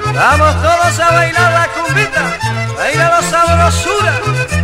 Vamos todos a bailar la cumbita, baila la sabrosura.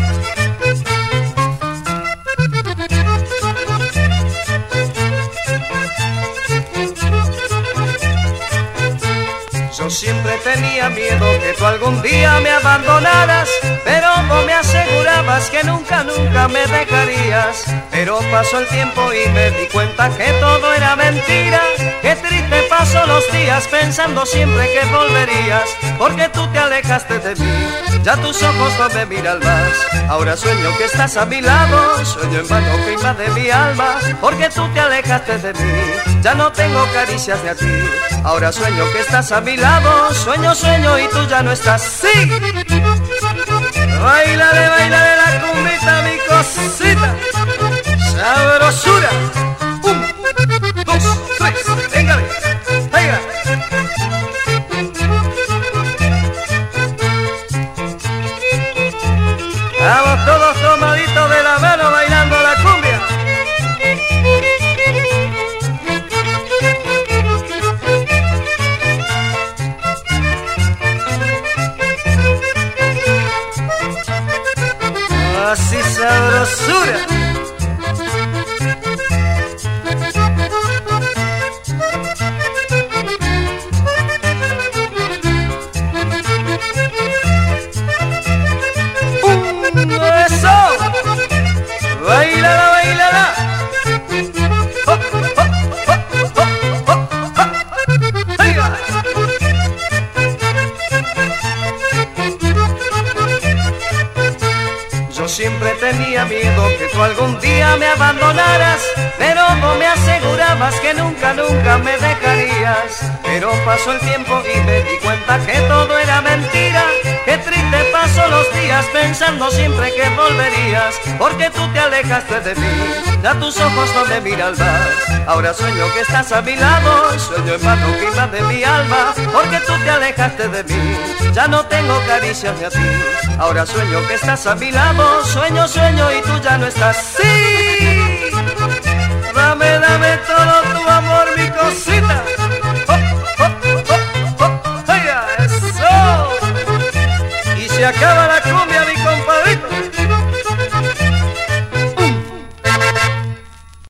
Yo siempre tenía miedo que tú algún día me abandonaras, pero vos me asegurabas que nunca, nunca me dejarías. Pero pasó el tiempo y me di cuenta que todo era mentira. Qué triste pasó los días pensando siempre que volverías, porque tú te alejaste de mí, ya tus ojos no me miran más. Ahora sueño que estás a mi lado, sueño en vano que invade mi alma, porque tú te alejaste de mí, ya no tengo caricias de a ti. Ahora sueño que estás a mi lado, sueño, sueño y tú ya no estás. ¡Sí! Bailale, bailale la cumbita, mi cosita, sabrosura. 1, 2, 3, venga, venga. Vamos todos tomaditos de la mano bailando la cumbia. Así sabrosura. Eso. Bailala, bailala. Hop, hop, hop, hop, hop, hop. Venga. Yo siempre tenía miedo que tú algún día me abandonaras, pero vos me asegurabas que nunca, nunca me dejarías. Pero pasó el tiempo y me di cuenta que todo era mentira. Qué triste pasó los días pensando siempre que volverías, porque tú te alejaste de mí, ya tus ojos no me miran más. Ahora sueño que estás a mi lado, sueño en vano que invade mi alma, porque tú te alejaste de mí, ya no tengo caricias de a ti. Ahora sueño que estás a mi lado, sueño, sueño y tú ya no estás. ¡Sí!